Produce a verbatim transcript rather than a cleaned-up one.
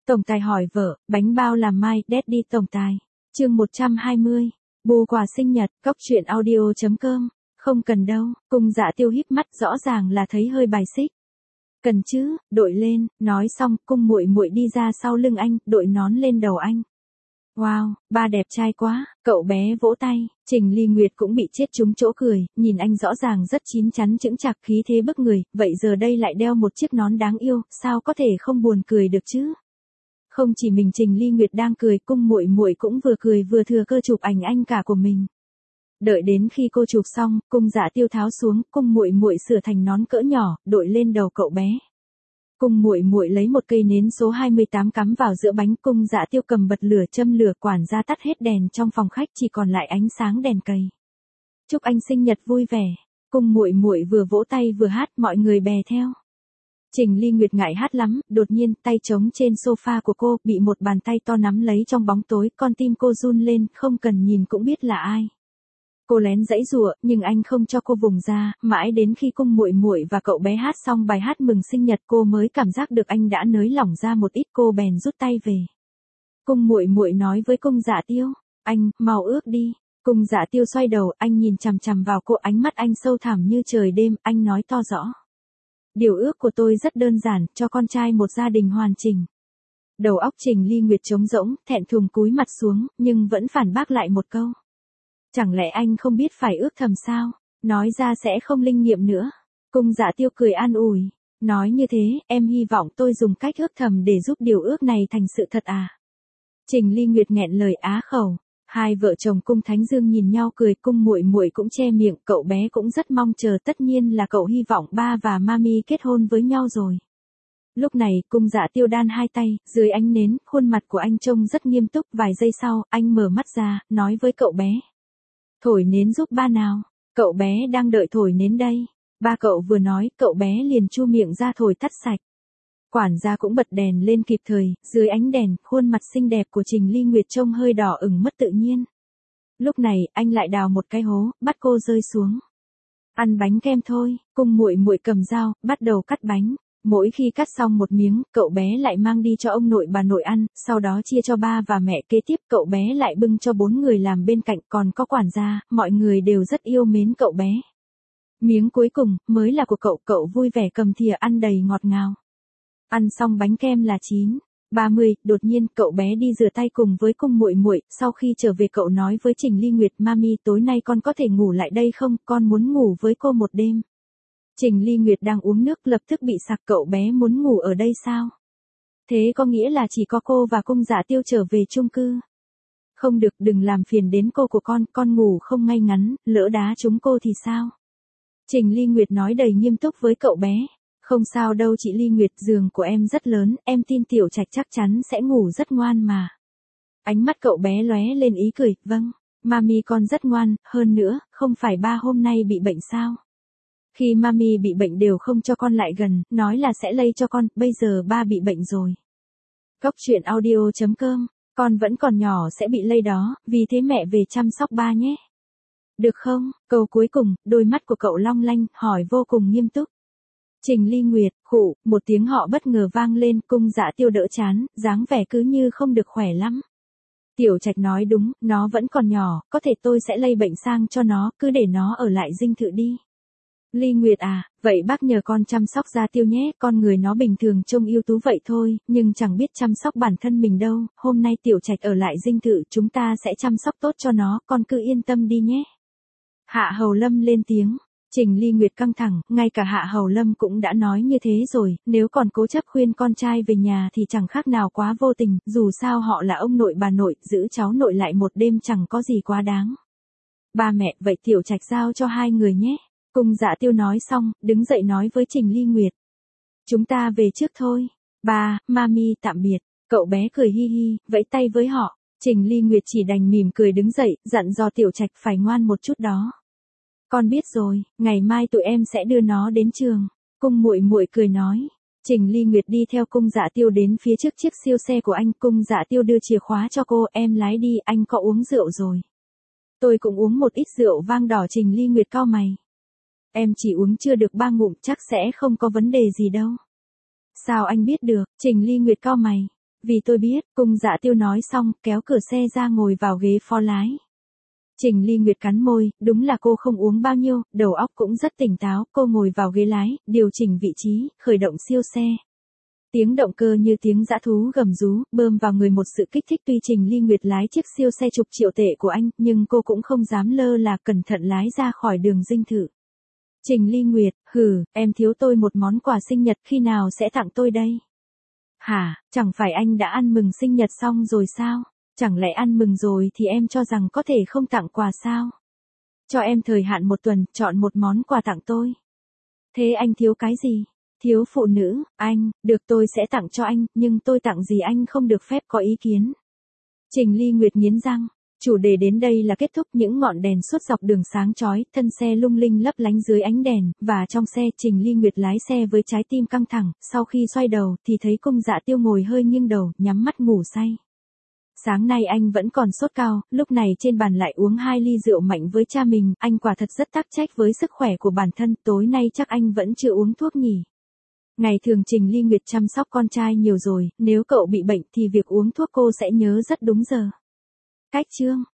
Tổng tài hỏi vợ, bánh bao làm mai, Daddy tổng tài. Chương một trăm hai mươi. Bù quà sinh nhật, cóc truyện audio chấm com. Không cần đâu, Cung Dạ Tiêu híp mắt rõ ràng là thấy hơi bài xích. Cần chứ, đội lên, nói xong, Cung Muội Muội đi ra sau lưng anh, đội nón lên đầu anh. Wow, ba đẹp trai quá, cậu bé vỗ tay, Trình Ly Nguyệt cũng bị chết trúng chỗ cười, nhìn anh rõ ràng rất chín chắn chững chạc khí thế bức người, vậy giờ đây lại đeo một chiếc nón đáng yêu, sao có thể không buồn cười được chứ? Không chỉ mình Trình Ly Nguyệt đang cười, Cung Muội Muội cũng vừa cười vừa thừa cơ chụp ảnh anh cả của mình. Đợi đến khi cô chụp xong, Cung Dạ Tiêu tháo xuống, Cung Muội Muội sửa thành nón cỡ nhỏ, đội lên đầu cậu bé. Cung Muội Muội lấy một cây nến số hai mươi tám cắm vào giữa bánh, Cung Dạ Tiêu cầm bật lửa châm lửa, quản gia tắt hết đèn trong phòng khách, chỉ còn lại ánh sáng đèn cầy. Chúc anh sinh nhật vui vẻ. Cung Muội Muội vừa vỗ tay vừa hát, mọi người bè theo. Trình Ly Nguyệt ngại hát lắm, đột nhiên tay trống trên sofa của cô bị một bàn tay to nắm lấy trong bóng tối, con tim cô run lên, không cần nhìn cũng biết là ai. Cô lén giãy giụa, nhưng anh không cho cô vùng ra, mãi đến khi Cung Muội Muội và cậu bé hát xong bài hát mừng sinh nhật cô mới cảm giác được anh đã nới lỏng ra một ít, cô bèn rút tay về. Cung Muội Muội nói với Cung Dạ Tiêu, anh, mau ước đi. Cung Dạ Tiêu xoay đầu, anh nhìn chằm chằm vào cô, ánh mắt anh sâu thẳm như trời đêm, anh nói to rõ. Điều ước của tôi rất đơn giản, cho con trai một gia đình hoàn chỉnh. Đầu óc Trình Ly Nguyệt trống rỗng, thẹn thùng cúi mặt xuống, nhưng vẫn phản bác lại một câu. Chẳng lẽ anh không biết phải ước thầm sao? Nói ra sẽ không linh nghiệm nữa. Cung Dạ Tiêu cười an ủi. Nói như thế, em hy vọng tôi dùng cách ước thầm để giúp điều ước này thành sự thật à? Trình Ly Nguyệt nghẹn lời á khẩu. Hai vợ chồng Cung Thánh Dương nhìn nhau cười, Cung Muội Muội cũng che miệng, cậu bé cũng rất mong chờ, tất nhiên là cậu hy vọng ba và mami kết hôn với nhau rồi. Lúc này, Cung Dạ Tiêu đan hai tay, dưới ánh nến, khuôn mặt của anh trông rất nghiêm túc, vài giây sau, anh mở mắt ra, nói với cậu bé. Thổi nến giúp ba nào, cậu bé đang đợi thổi nến đây. Ba cậu vừa nói, cậu bé liền chu miệng ra thổi tắt sạch. Quản gia cũng bật đèn lên kịp thời, dưới ánh đèn, khuôn mặt xinh đẹp của Trình Ly Nguyệt trông hơi đỏ ửng mất tự nhiên. Lúc này, anh lại đào một cái hố, bắt cô rơi xuống. Ăn bánh kem thôi, Cung Muội Muội cầm dao, bắt đầu cắt bánh. Mỗi khi cắt xong một miếng, cậu bé lại mang đi cho ông nội bà nội ăn, sau đó chia cho ba và mẹ, kế tiếp cậu bé lại bưng cho bốn người làm bên cạnh, còn có quản gia, mọi người đều rất yêu mến cậu bé. Miếng cuối cùng, mới là của cậu, cậu vui vẻ cầm thìa ăn đầy ngọt ngào. Ăn xong bánh kem là chín. ba mươi, đột nhiên cậu bé đi rửa tay cùng với Cung Muội Muội, sau khi trở về cậu nói với Trình Ly Nguyệt, mami tối nay con có thể ngủ lại đây không, con muốn ngủ với cô một đêm. Trình Ly Nguyệt đang uống nước lập tức bị sặc, cậu bé muốn ngủ ở đây sao? Thế có nghĩa là chỉ có cô và Cung Dạ Tiêu trở về chung cư. Không được, đừng làm phiền đến cô của con, con ngủ không ngay ngắn, lỡ đá trúng cô thì sao? Trình Ly Nguyệt nói đầy nghiêm túc với cậu bé. Không sao đâu chị Ly Nguyệt, giường của em rất lớn, em tin Tiểu Trạch chắc chắn sẽ ngủ rất ngoan mà. Ánh mắt cậu bé lóe lên ý cười, vâng, mami con rất ngoan, hơn nữa, không phải ba hôm nay bị bệnh sao? Khi mami bị bệnh đều không cho con lại gần, nói là sẽ lây cho con, bây giờ ba bị bệnh rồi. Cóc truyện audio chấm com, con vẫn còn nhỏ sẽ bị lây đó, vì thế mẹ về chăm sóc ba nhé. Được không? Câu cuối cùng, đôi mắt của cậu long lanh, hỏi vô cùng nghiêm túc. Trình Ly Nguyệt, khụ, một tiếng họ bất ngờ vang lên, Cung Dạ Tiêu đỡ chán, dáng vẻ cứ như không được khỏe lắm. Tiểu Trạch nói đúng, nó vẫn còn nhỏ, có thể tôi sẽ lây bệnh sang cho nó, cứ để nó ở lại dinh thự đi. Ly Nguyệt à, vậy bác nhờ con chăm sóc Dạ Tiêu nhé, con người nó bình thường trông ưu tú vậy thôi, nhưng chẳng biết chăm sóc bản thân mình đâu, hôm nay Tiểu Trạch ở lại dinh thự, chúng ta sẽ chăm sóc tốt cho nó, con cứ yên tâm đi nhé. Hạ Hầu Lâm lên tiếng. Trình Ly Nguyệt căng thẳng, ngay cả Hạ Hầu Lâm cũng đã nói như thế rồi, nếu còn cố chấp khuyên con trai về nhà thì chẳng khác nào quá vô tình, dù sao họ là ông nội bà nội, giữ cháu nội lại một đêm chẳng có gì quá đáng. Ba mẹ, vậy Tiểu Trạch giao cho hai người nhé. Cung Dạ Tiêu nói xong, đứng dậy nói với Trình Ly Nguyệt. Chúng ta về trước thôi. Ba, mami tạm biệt. Cậu bé cười hi hi, vẫy tay với họ. Trình Ly Nguyệt chỉ đành mỉm cười đứng dậy, dặn dò Tiểu Trạch phải ngoan một chút đó. Con biết rồi, ngày mai tụi em sẽ đưa nó đến trường. Cung Muội Muội cười nói. Trình Ly Nguyệt đi theo Cung Dạ Tiêu đến phía trước chiếc siêu xe của anh. Cung Dạ Tiêu đưa chìa khóa cho cô, em lái đi, anh có uống rượu rồi. Tôi cũng uống một ít rượu vang đỏ. Trình Ly Nguyệt cau mày. Em chỉ uống chưa được ba ngụm, chắc sẽ không có vấn đề gì đâu. Sao anh biết được? Trình Ly Nguyệt cau mày. Vì tôi biết, cung Dạ Tiêu nói xong, kéo cửa xe ra ngồi vào ghế phó lái. Trình Ly Nguyệt cắn môi, đúng là cô không uống bao nhiêu, đầu óc cũng rất tỉnh táo, cô ngồi vào ghế lái, điều chỉnh vị trí, khởi động siêu xe. Tiếng động cơ như tiếng dã thú gầm rú, bơm vào người một sự kích thích. Tuy Trình Ly Nguyệt lái chiếc siêu xe chục triệu tệ của anh, nhưng cô cũng không dám lơ là, cẩn thận lái ra khỏi đường dinh thự. Trình Ly Nguyệt, hừ, em thiếu tôi một món quà sinh nhật, khi nào sẽ tặng tôi đây? Hả, chẳng phải anh đã ăn mừng sinh nhật xong rồi sao? Chẳng lẽ ăn mừng rồi thì em cho rằng có thể không tặng quà sao? Cho em thời hạn một tuần, chọn một món quà tặng tôi. Thế anh thiếu cái gì? Thiếu phụ nữ, anh, được tôi sẽ tặng cho anh, nhưng tôi tặng gì anh không được phép có ý kiến. Trình Ly Nguyệt nghiến răng. Chủ đề đến đây là kết thúc. Những ngọn đèn suốt dọc đường sáng chói, thân xe lung linh lấp lánh dưới ánh đèn, và trong xe Trình Ly Nguyệt lái xe với trái tim căng thẳng, sau khi xoay đầu thì thấy cung Dạ Tiêu ngồi hơi nghiêng đầu, nhắm mắt ngủ say. Sáng nay anh vẫn còn sốt cao, lúc này trên bàn lại uống hai ly rượu mạnh với cha mình, anh quả thật rất tắc trách với sức khỏe của bản thân, tối nay chắc anh vẫn chưa uống thuốc nhỉ. Ngày thường Trình Ly Nguyệt chăm sóc con trai nhiều rồi, nếu cậu bị bệnh thì việc uống thuốc cô sẽ nhớ rất đúng giờ. Cách chương